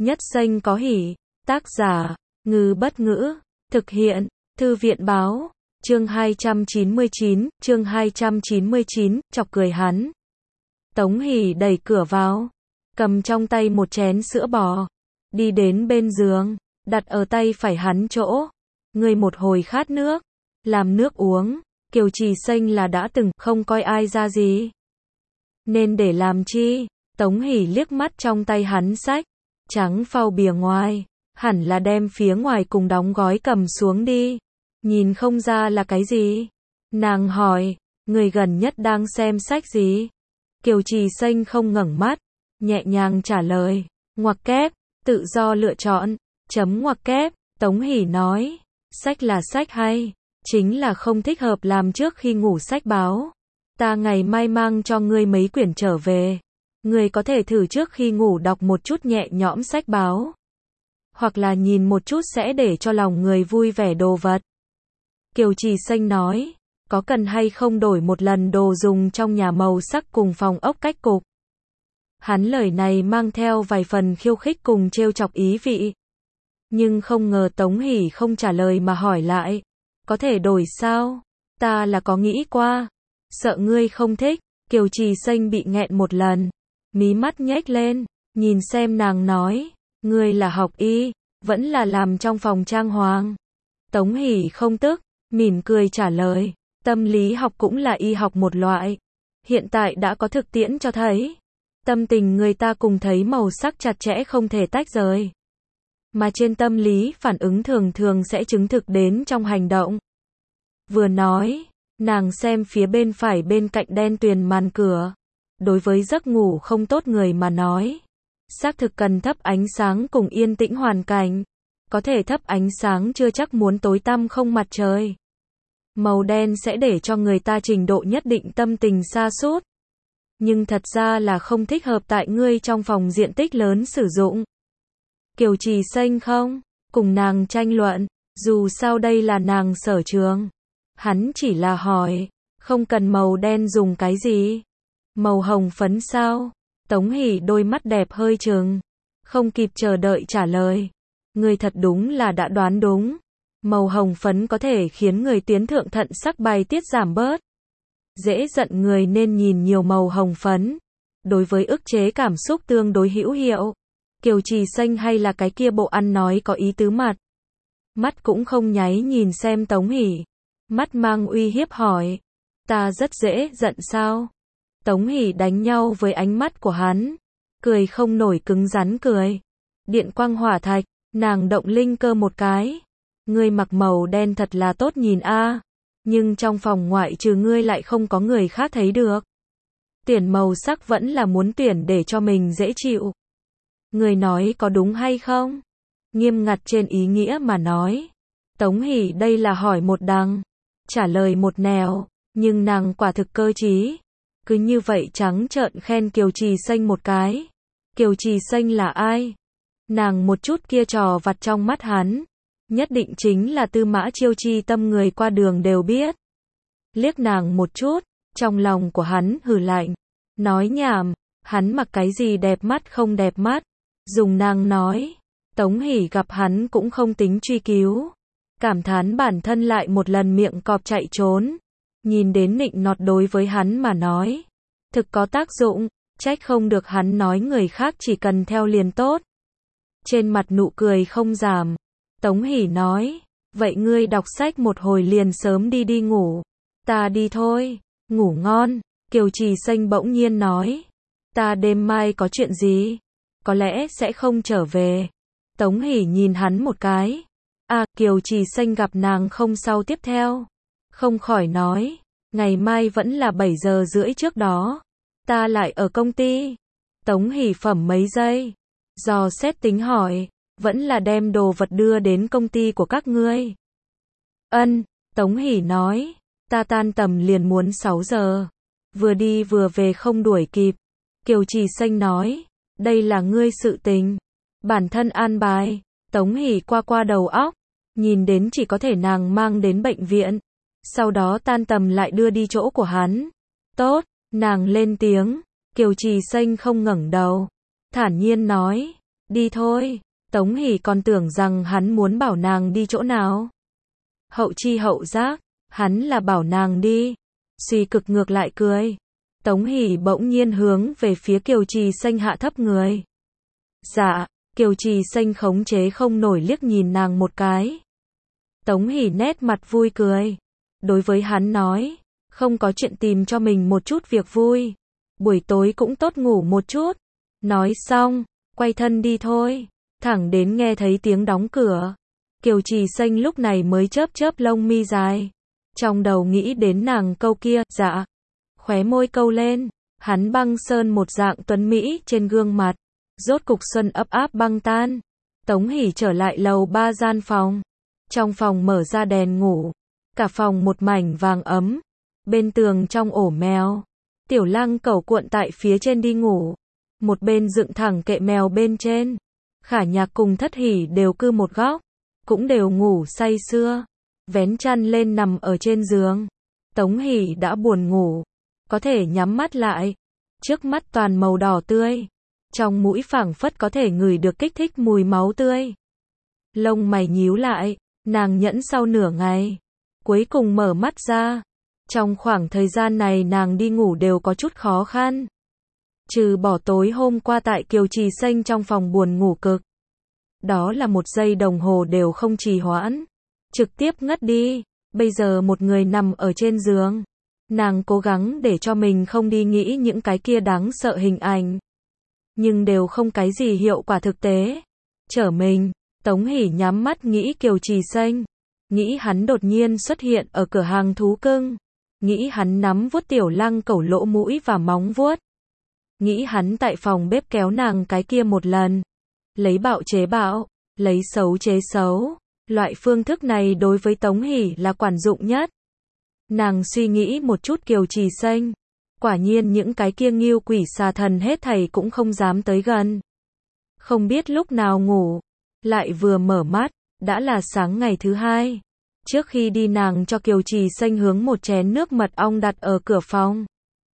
Nhất xanh có hỉ. Tác giả, Ngư Bất Ngữ. Thực hiện, Thư viện Báo. Chương 299, chọc cười hắn. Tống Hỷ đẩy cửa vào, cầm trong tay một chén sữa bò, đi đến bên giường, đặt ở tay phải hắn chỗ. Người một hồi khát nước, làm nước uống. Kiều Trì Xanh là đã từng không coi ai ra gì, nên để làm chi? Tống Hỷ liếc mắt trong tay hắn sách, trắng phau bìa ngoài, hẳn là đem phía ngoài cùng đóng gói cầm xuống đi. Nhìn không ra là cái gì. Nàng hỏi, người gần nhất đang xem sách gì? Kiều Trì Xanh không ngẩng mắt, nhẹ nhàng trả lời, ngoặc kép, tự do lựa chọn, ngoặc kép. Tống Hỷ nói, sách là sách hay, chính là không thích hợp làm trước khi ngủ sách báo. Ta ngày mai mang cho ngươi mấy quyển trở về. Ngươi có thể thử trước khi ngủ đọc một chút nhẹ nhõm sách báo, hoặc là nhìn một chút sẽ để cho lòng người vui vẻ đồ vật. Kiều Trì Xanh nói, có cần hay không đổi một lần đồ dùng trong nhà màu sắc cùng phòng ốc cách cục? Hắn lời này mang theo vài phần khiêu khích cùng trêu chọc ý vị. Nhưng không ngờ Tống Hỷ không trả lời mà hỏi lại, có thể đổi sao? Ta là có nghĩ qua, sợ ngươi không thích. Kiều Trì Xanh bị nghẹn một lần, mí mắt nhếch lên, nhìn xem nàng nói, ngươi là học y, vẫn là làm trong phòng trang hoàng? Tống Hỷ không tức, mỉm cười trả lời, tâm lý học cũng là y học một loại. Hiện tại đã có thực tiễn cho thấy, tâm tình người ta cùng thấy màu sắc chặt chẽ không thể tách rời. Mà trên tâm lý phản ứng thường thường sẽ chứng thực đến trong hành động. Vừa nói, nàng xem phía bên phải bên cạnh đen tuyền màn cửa. Đối với giấc ngủ không tốt người mà nói, xác thực cần thấp ánh sáng cùng yên tĩnh hoàn cảnh. Có thể thấp ánh sáng chưa chắc muốn tối tăm không mặt trời. Màu đen sẽ để cho người ta trình độ nhất định tâm tình sa sút, nhưng thật ra là không thích hợp tại ngươi trong phòng diện tích lớn sử dụng. Kiều Trì Xanh không cùng nàng tranh luận, dù sao đây là nàng sở trường. Hắn chỉ là hỏi, không cần màu đen dùng cái gì? Màu hồng phấn sao? Tống Hỷ đôi mắt đẹp hơi trừng, không kịp chờ đợi trả lời. Người thật đúng là đã đoán đúng. Màu hồng phấn có thể khiến người tuyến thượng thận sắc bài tiết giảm bớt. Dễ giận người nên nhìn nhiều màu hồng phấn. Đối với ức chế cảm xúc tương đối hữu hiệu. Kiều Trì Xanh hay là cái kia bộ ăn nói có ý tứ mặt. Mắt cũng không nháy nhìn xem Tống Hỷ. Mắt mang uy hiếp hỏi, ta rất dễ giận sao? Tống Hỷ đánh nhau với ánh mắt của hắn, cười không nổi cứng rắn cười. Điện quang hỏa thạch, nàng động linh cơ một cái. Ngươi mặc màu đen thật là tốt nhìn a, nhưng trong phòng ngoại trừ ngươi lại không có người khác thấy được. Tuyển màu sắc vẫn là muốn tuyển để cho mình dễ chịu. Ngươi nói có đúng hay không? Nghiêm ngặt trên ý nghĩa mà nói. Tống Hỷ đây là hỏi một đằng, trả lời một nẻo, nhưng nàng quả thực cơ trí. Cứ như vậy trắng trợn khen Kiều Trì Xanh một cái. Kiều Trì Xanh là ai? Nàng một chút kia trò vặt trong mắt hắn, nhất định chính là Tư Mã Chiêu chi tâm người qua đường đều biết. Liếc nàng một chút, trong lòng của hắn hừ lạnh, nói nhảm, hắn mặc cái gì đẹp mắt không đẹp mắt, dùng nàng nói. Tống Hỷ gặp hắn cũng không tính truy cứu, cảm thán bản thân lại một lần miệng cọp chạy trốn. Nhìn đến nịnh nọt đối với hắn mà nói, thực có tác dụng, trách không được hắn nói người khác chỉ cần theo liền tốt. Trên mặt nụ cười không giảm, Tống Hỷ nói, vậy ngươi đọc sách một hồi liền sớm đi ngủ. Ta đi thôi, ngủ ngon. Kiều Trì Xanh bỗng nhiên nói, ta đêm mai có chuyện gì, có lẽ sẽ không trở về. Tống Hỷ nhìn hắn một cái. Kiều Trì Xanh gặp nàng không sau tiếp theo, không khỏi nói, ngày mai vẫn là 7 giờ rưỡi trước đó, ta lại ở công ty. Tống Hỷ phẩm mấy giây, dò xét tính hỏi, vẫn là đem đồ vật đưa đến công ty của các ngươi? Ân, Tống Hỷ nói, ta tan tầm liền muốn 6 giờ, vừa đi vừa về không đuổi kịp. Kiều Trì Xanh nói, đây là ngươi sự tình, bản thân an bài. Tống Hỷ qua đầu óc, nhìn đến chỉ có thể nàng mang đến bệnh viện, sau đó tan tầm lại đưa đi chỗ của hắn. Tốt, nàng lên tiếng. Kiều Trì Xanh không ngẩng đầu, thản nhiên nói, Đi thôi. Tống Hỷ còn tưởng rằng hắn muốn bảo nàng đi chỗ nào. Hậu chi hậu giác, hắn là bảo nàng đi. Suy cực ngược lại cười. Tống Hỷ bỗng nhiên hướng về phía Kiều Trì Xanh hạ thấp người. Dạ, Kiều Trì Xanh khống chế không nổi liếc nhìn nàng một cái. Tống Hỷ nét mặt vui cười. Đối với hắn nói, không có chuyện tìm cho mình một chút việc vui. Buổi tối cũng tốt ngủ một chút. Nói xong, quay thân đi thôi. Thẳng đến nghe thấy tiếng đóng cửa. Kiều Trì Xanh lúc này mới chớp chớp lông mi dài. Trong đầu nghĩ đến nàng câu kia, dạ. Khóe môi câu lên, hắn băng sơn một dạng tuấn Mỹ trên gương mặt. Rốt cục xuân ấp áp băng tan. Tống Hỷ trở lại lầu 3 gian phòng. Trong phòng mở ra đèn ngủ. Cả phòng một mảnh vàng ấm. Bên tường trong ổ mèo. Tiểu Lăng cẩu cuộn tại phía trên đi ngủ. Một bên dựng thẳng kệ mèo bên trên. Khả Nhạc cùng Thất Hỷ đều cư một góc. Cũng đều ngủ say sưa. Vén chăn lên nằm ở trên giường. Tống Hỷ đã buồn ngủ. Có thể nhắm mắt lại. Trước mắt toàn màu đỏ tươi. Trong mũi phảng phất có thể ngửi được kích thích mùi máu tươi. Lông mày nhíu lại. Nàng nhẫn sau nửa ngày. Cuối cùng mở mắt ra. Trong khoảng thời gian này nàng đi ngủ đều có chút khó khăn. Trừ bỏ tối hôm qua tại Kiều Trì Xanh trong phòng buồn ngủ cực. Đó là 1 giây đồng hồ đều không trì hoãn. Trực tiếp ngất đi. Bây giờ một người nằm ở trên giường. Nàng cố gắng để cho mình không đi nghĩ những cái kia đáng sợ hình ảnh. Nhưng đều không cái gì hiệu quả thực tế. Trở mình, Tống Hỷ nhắm mắt nghĩ Kiều Trì Xanh. Nghĩ hắn đột nhiên xuất hiện ở cửa hàng thú cưng. Nghĩ hắn nắm vuốt Tiểu Lăng cẩu lỗ mũi và móng vuốt. Nghĩ hắn tại phòng bếp kéo nàng cái kia một lần. Lấy bạo chế bạo, lấy xấu chế xấu. Loại phương thức này đối với Tống Hỷ là quản dụng nhất. Nàng suy nghĩ một chút Kiều Trì Xanh. Quả nhiên những cái kia nghiêu quỷ xà thần hết thảy cũng không dám tới gần. Không biết lúc nào ngủ. Lại vừa mở mắt, đã là sáng ngày thứ 2. Trước khi đi nàng cho Kiều Trì Xanh hướng một chén nước mật ong đặt ở cửa phòng.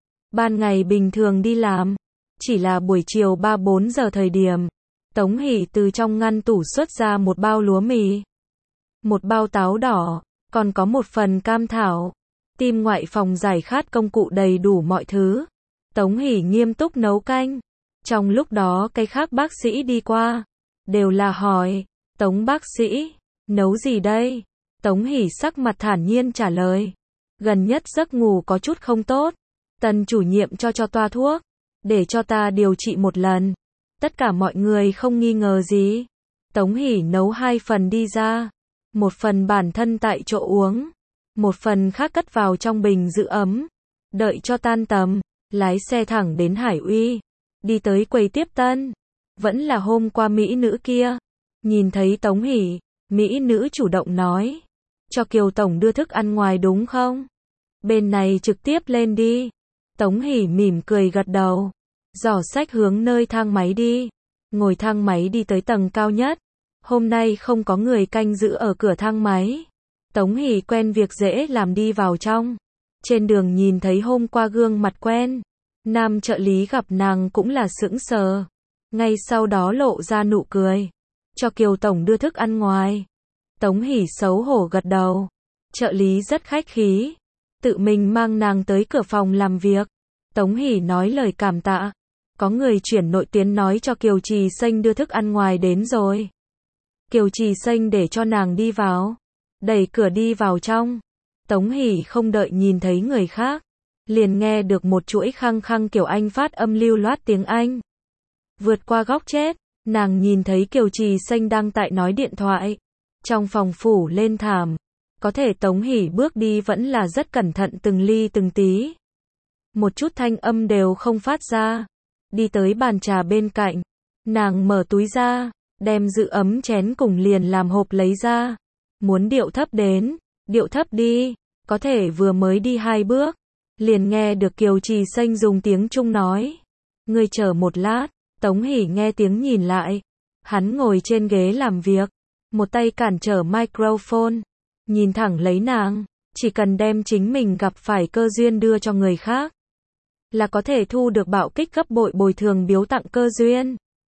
Ban ngày bình thường đi làm. Chỉ là buổi chiều 3-4 giờ thời điểm. Tống Hỷ từ trong ngăn tủ xuất ra một bao lúa mì. Một bao táo đỏ. Còn có một phần cam thảo. Tim ngoại phòng giải khát công cụ đầy đủ mọi thứ. Tống Hỷ nghiêm túc nấu canh. Trong lúc đó cái khác bác sĩ đi qua. Đều là hỏi. Tống bác sĩ, nấu gì đây? Tống Hỷ sắc mặt thản nhiên trả lời. Gần nhất giấc ngủ có chút không tốt. Tần chủ nhiệm cho toa thuốc. Để cho ta điều trị một lần. Tất cả mọi người không nghi ngờ gì. Tống Hỷ nấu 2 phần đi ra. Một phần bản thân tại chỗ uống. Một phần khác cất vào trong bình giữ ấm. Đợi cho tan tầm. Lái xe thẳng đến Hải Uy. Đi tới quầy tiếp tân. Vẫn là hôm qua mỹ nữ kia. Nhìn thấy Tống Hỷ. Mỹ nữ chủ động nói. Cho Kiều Tổng đưa thức ăn ngoài đúng không? Bên này trực tiếp lên đi. Tống Hỷ mỉm cười gật đầu. Giỏ sách hướng nơi thang máy đi. Ngồi thang máy đi tới tầng cao nhất. Hôm nay không có người canh giữ ở cửa thang máy. Tống Hỷ quen việc dễ làm đi vào trong. Trên đường nhìn thấy hôm qua gương mặt quen. Nam trợ lý gặp nàng cũng là sững sờ. Ngay sau đó lộ ra nụ cười. Cho Kiều Tổng đưa thức ăn ngoài. Tống Hỷ xấu hổ gật đầu. Trợ lý rất khách khí. Tự mình mang nàng tới cửa phòng làm việc. Tống Hỷ nói lời cảm tạ. Có người chuyển nội tuyến nói cho Kiều Trì Xanh đưa thức ăn ngoài đến rồi. Kiều Trì Xanh để cho nàng đi vào. Đẩy cửa đi vào trong. Tống Hỷ không đợi nhìn thấy người khác. Liền nghe được một chuỗi khăng khăng kiểu Anh phát âm lưu loát tiếng Anh. Vượt qua góc chết. Nàng nhìn thấy Kiều Trì Xanh đang tại nói điện thoại. Trong phòng phủ lên thảm. Có thể Tống Hỷ bước đi vẫn là rất cẩn thận từng ly từng tí. Một chút thanh âm đều không phát ra. Đi tới bàn trà bên cạnh. Nàng mở túi ra. Đem giữ ấm chén cùng liền làm hộp lấy ra. Muốn điệu thấp đến. Điệu thấp đi. Có thể vừa mới đi 2 bước. Liền nghe được Kiều Trì Xanh dùng tiếng Trung nói. Ngươi chờ một lát. Tống Hỷ nghe tiếng nhìn lại. Hắn ngồi trên ghế làm việc. Một tay cản trở microphone. Nhìn thẳng lấy nàng. Chỉ cần đem chính mình gặp phải cơ duyên đưa cho người khác. Là có thể thu được bạo kích gấp bội bồi thường biếu tặng cơ duyên.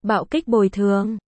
Bạo kích bồi thường.